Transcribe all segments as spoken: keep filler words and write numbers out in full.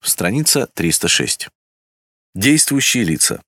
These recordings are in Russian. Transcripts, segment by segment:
Страница триста шесть. Действующие лица.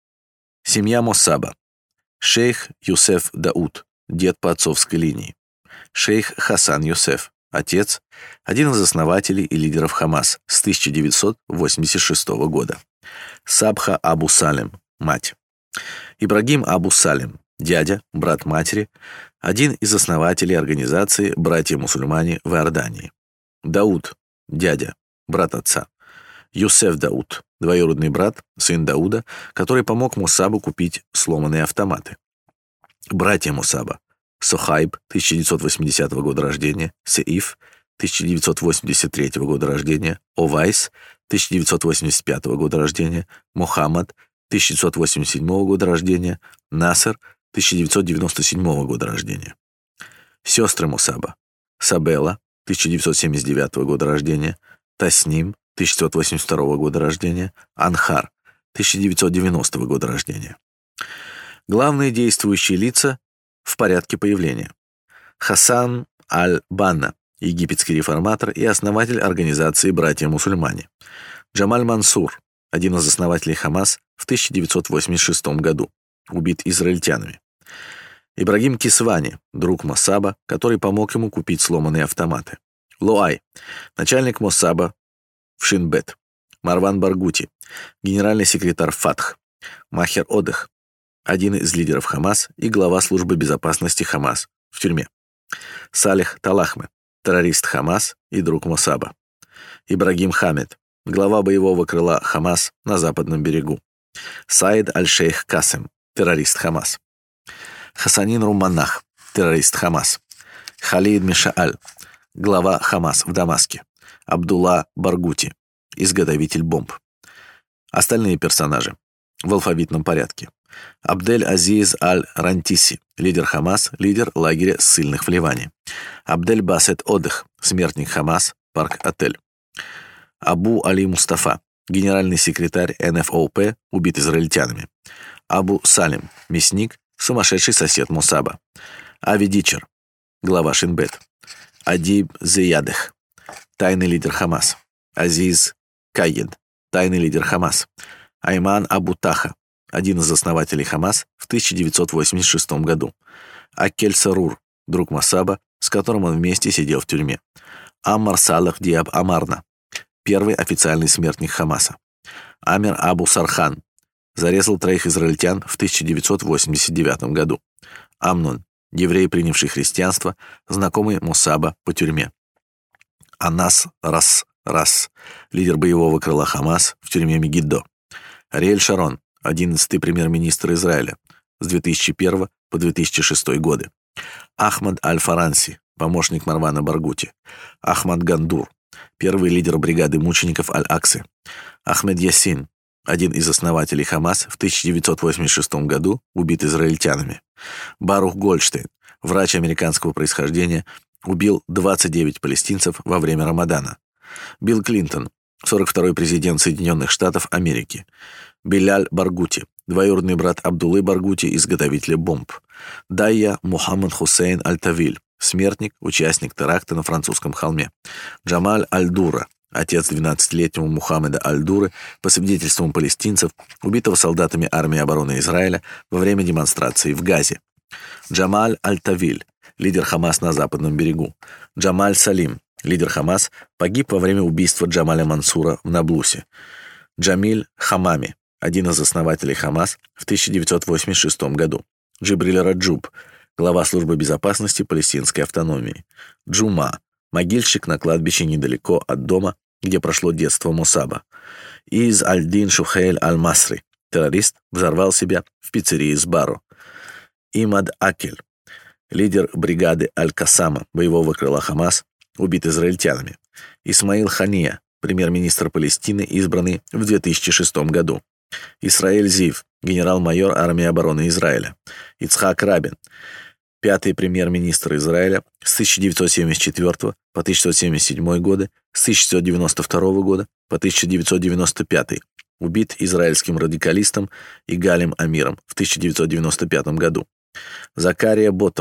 Семья Моссаба. Шейх Юсеф Дауд, дед по отцовской линии. Шейх Хасан Юсеф, отец, один из основателей и лидеров Хамас с тысяча девятьсот восемьдесят шестого года. Сабха Абу Салем, мать. Ибрагим Абу Салем, дядя, брат матери, один из основателей организации «Братья-мусульмане» в Иордании. Дауд, дядя, брат отца. Юсеф Дауд, двоюродный брат, сын Дауда, который помог Мусабу купить сломанные автоматы. Братья Мусаба. Сухайб, тысяча девятьсот восьмидесятого года рождения, Сеиф, тысяча девятьсот восемьдесят третьего года рождения, Овайс, тысяча девятьсот восемьдесят пятого года рождения, Мухаммад, тысяча девятьсот восемьдесят седьмого года рождения, Насер, тысяча девятьсот девяносто седьмого года рождения. Сестры Мусаба. Сабела, тысяча девятьсот семьдесят девятого года рождения, Тасним, тысяча девятьсот восемьдесят второго года рождения, Анхар, тысяча девятьсот девяностого года рождения. Главные действующие лица в порядке появления. Хасан аль-Банна, египетский реформатор и основатель организации «Братья-мусульмане». Джамаль Мансур, один из основателей Хамас в тысяча девятьсот восемьдесят шестом году, убит израильтянами. Ибрагим Кисвани, друг Моссаба, который помог ему купить сломанные автоматы. Луай, начальник Моссаба в Шинбет. Марван Баргути, генеральный секретарь Фатх. Махер Одых, один из лидеров Хамас и глава службы безопасности Хамас в тюрьме. Салих Талахме, террорист Хамас и друг Моссаба. Ибрагим Хамед, глава боевого крыла Хамас на западном берегу. Саид Аль-Шейх Касем, террорист Хамас. Хасанин Руманах, террорист Хамас. Халид Мишааль, глава Хамас в Дамаске. Абдулла Баргути, изготовитель бомб. Остальные персонажи в алфавитном порядке. Абдель Азиз Аль-Рантиси, лидер Хамас, лидер лагеря ссыльных в Ливане. Абдель Басет Одых, смертник Хамас, парк-отель. Абу Али Мустафа, генеральный секретарь эн эф о пэ, убит израильтянами. Абу Салим, мясник, сумасшедший сосед Мусаба. Ави Дичер, глава Шинбет. Адиб Зиядех, тайный лидер Хамас. Азиз Кайед, тайный лидер Хамас. Айман Абу Таха, один из основателей Хамас в тысяча девятьсот восемьдесят шестом году. Акель Сарур, друг Моссаба, с которым он вместе сидел в тюрьме. Аммар Салах Диаб Амарна, первый официальный смертник Хамаса. Амир Абу Сархан, зарезал троих израильтян в тысяча девятьсот восемьдесят девятом году. Амнон, еврей, принявший христианство, знакомый Моссаба по тюрьме. Анас Рас Рас, лидер боевого крыла Хамас в тюрьме Мегиддо. Ариэль Шарон, одиннадцатый премьер-министр Израиля с две тысячи первого по две тысячи шестой годы. Ахмад Аль-Фаранси, помощник Марвана Баргути. Ахмад Гандур, первый лидер бригады мучеников Аль-Аксы. Ахмед Ясин, один из основателей Хамас в тысяча девятьсот восемьдесят шестом году, убит израильтянами. Барух Гольдштейн, врач американского происхождения, убил двадцать девять палестинцев во время Рамадана. Билл Клинтон, сорок второй президент Соединенных Штатов Америки. Биляль Баргути, двоюродный брат Абдуллы Баргути, изготовителя бомб. Дайя Мухаммад Хусейн Аль-Тавиль, смертник, участник теракта на французском холме. Джамаль Аль-Дура, отец двенадцатилетнего Мухаммеда Аль-Дуры, по свидетельствам палестинцев, убитого солдатами армии обороны Израиля во время демонстрации в Газе. Джамаль Аль-Тавиль, лидер Хамас на западном берегу. Джамаль Салим, лидер Хамас, погиб во время убийства Джамаля Мансура в Наблусе. Джамиль Хамами, один из основателей Хамас в тысяча девятьсот восемьдесят шестом году. Джибриль Раджуб, глава службы безопасности палестинской автономии. Джума, могильщик на кладбище недалеко от дома, где прошло детство Мусаба. Из Аль-Дин Шухейль Аль-Масри, террорист, взорвал себя в пиццерии Сбару. Имад Акель, лидер бригады Аль-Касама, боевого крыла Хамас, убит израильтянами. Исмаил Хания, премьер-министр Палестины, избранный в две тысячи шестом году. Исраэль Зив, генерал-майор армии обороны Израиля. Ицхак Рабин, пятый премьер-министр Израиля с тысяча девятьсот семьдесят четвёртого по тысяча девятьсот семьдесят седьмой годы, с тысяча девятьсот девяносто второго года по тысяча девятьсот девяносто пятый, убит израильским радикалистом Игалем Амиром в тысяча девятьсот девяносто пятом году. Закария Ботрос,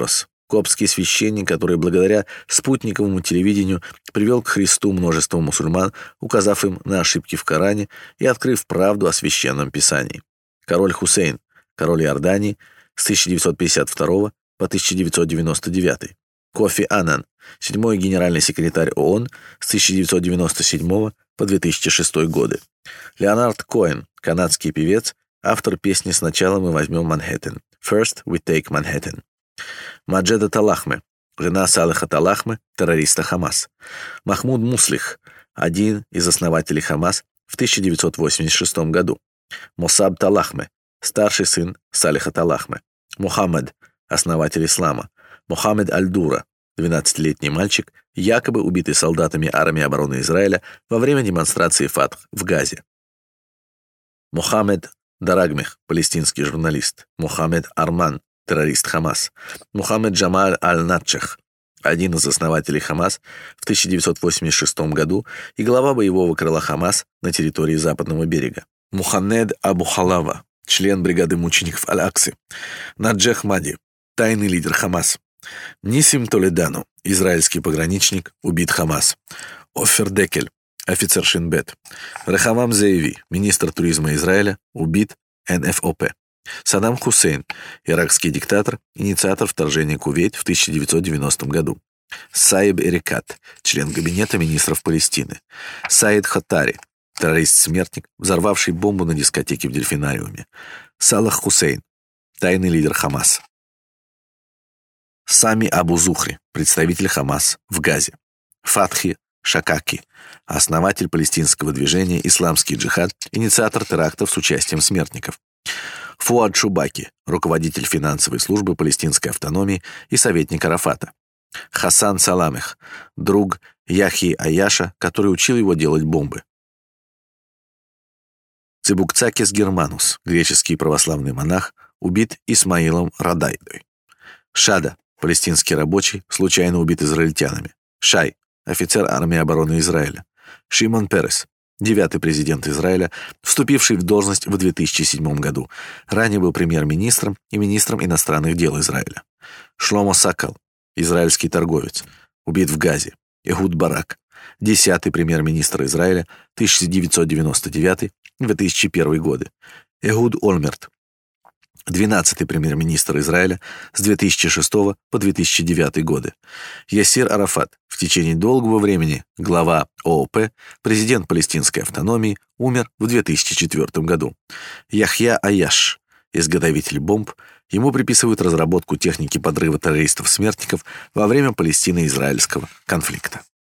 коптский священник, который благодаря спутниковому телевидению привел к Христу множество мусульман, указав им на ошибки в Коране и открыв правду о священном писании. Король Хусейн, король Иордании, с тысяча девятьсот пятьдесят второго по тысяча девятьсот девяносто девятый. Кофи Аннан, седьмой генеральный секретарь ООН с тысяча девятьсот девяносто седьмого по две тысячи шестой годы. Леонард Коэн, канадский певец, автор песни «Сначала мы возьмем Манхэттен» «First we take Manhattan». Маджеда Талахме, жена Салаха Талахме, террориста Хамас. Махмуд Муслих, один из основателей Хамас в тысяча девятьсот восемьдесят шестом году. Мосаб Талахме, старший сын Салиха Талахме. Мухаммад, основатель ислама. Мухаммед Аль-Дура, двенадцатилетний мальчик, якобы убитый солдатами армии обороны Израиля во время демонстрации Фатх в Газе. Мухаммед Дарагмех, палестинский журналист. Мухаммед Арман, террорист Хамас. Мухаммед Джамаль Аль-Надчех, один из основателей Хамас в тысяча девятьсот восемьдесят шестом году и глава боевого крыла Хамас на территории Западного берега. Муханнед Абу Халава, член бригады мучеников Аль-Аксы. Наджех Мади, тайный лидер Хамас. Нисим Толедану, израильский пограничник, убит Хамас. Офер Декель, офицер Шинбет. Рахамам Зееви, министр туризма Израиля, убит эн эф о пэ. Саддам Хусейн, иракский диктатор, инициатор вторжения в Кувейт в тысяча девятьсот девяностом году. Саиб Эрикат, член кабинета министров Палестины. Саид Хаттари, террорист-смертник, взорвавший бомбу на дискотеке в дельфинариуме. Салах Хусейн, тайный лидер Хамас. Сами Абу Зухри, представитель Хамас в Газе. Фатхи Шакаки, основатель палестинского движения «Исламский джихад», инициатор терактов с участием смертников. Фуад Шубаки, руководитель финансовой службы палестинской автономии и советник Арафата. Хасан Саламех, друг Яхьи Аяша, который учил его делать бомбы. Цибукцакис Германус, греческий православный монах, убит Исмаилом Радайдой. Шада, палестинский рабочий, случайно убит израильтянами. Шай, офицер армии обороны Израиля. Шимон Перес, девятый президент Израиля, вступивший в должность в две тысячи седьмом году. Ранее был премьер-министром и министром иностранных дел Израиля. Шломо Сакал, израильский торговец, убит в Газе. Эхуд Барак, десятый премьер-министр Израиля, тысяча девятьсот девяносто девятый — две тысячи первый годы. Эхуд Ольмерт, двенадцатый премьер-министр Израиля с две тысячи шестого по две тысячи девятый годы. Ясир Арафат, в течение долгого времени глава о о пэ, президент палестинской автономии, умер в две тысячи четвёртом году. Яхья Аяш, изготовитель бомб, ему приписывают разработку техники подрыва террористов-смертников во время Палестино-израильского конфликта.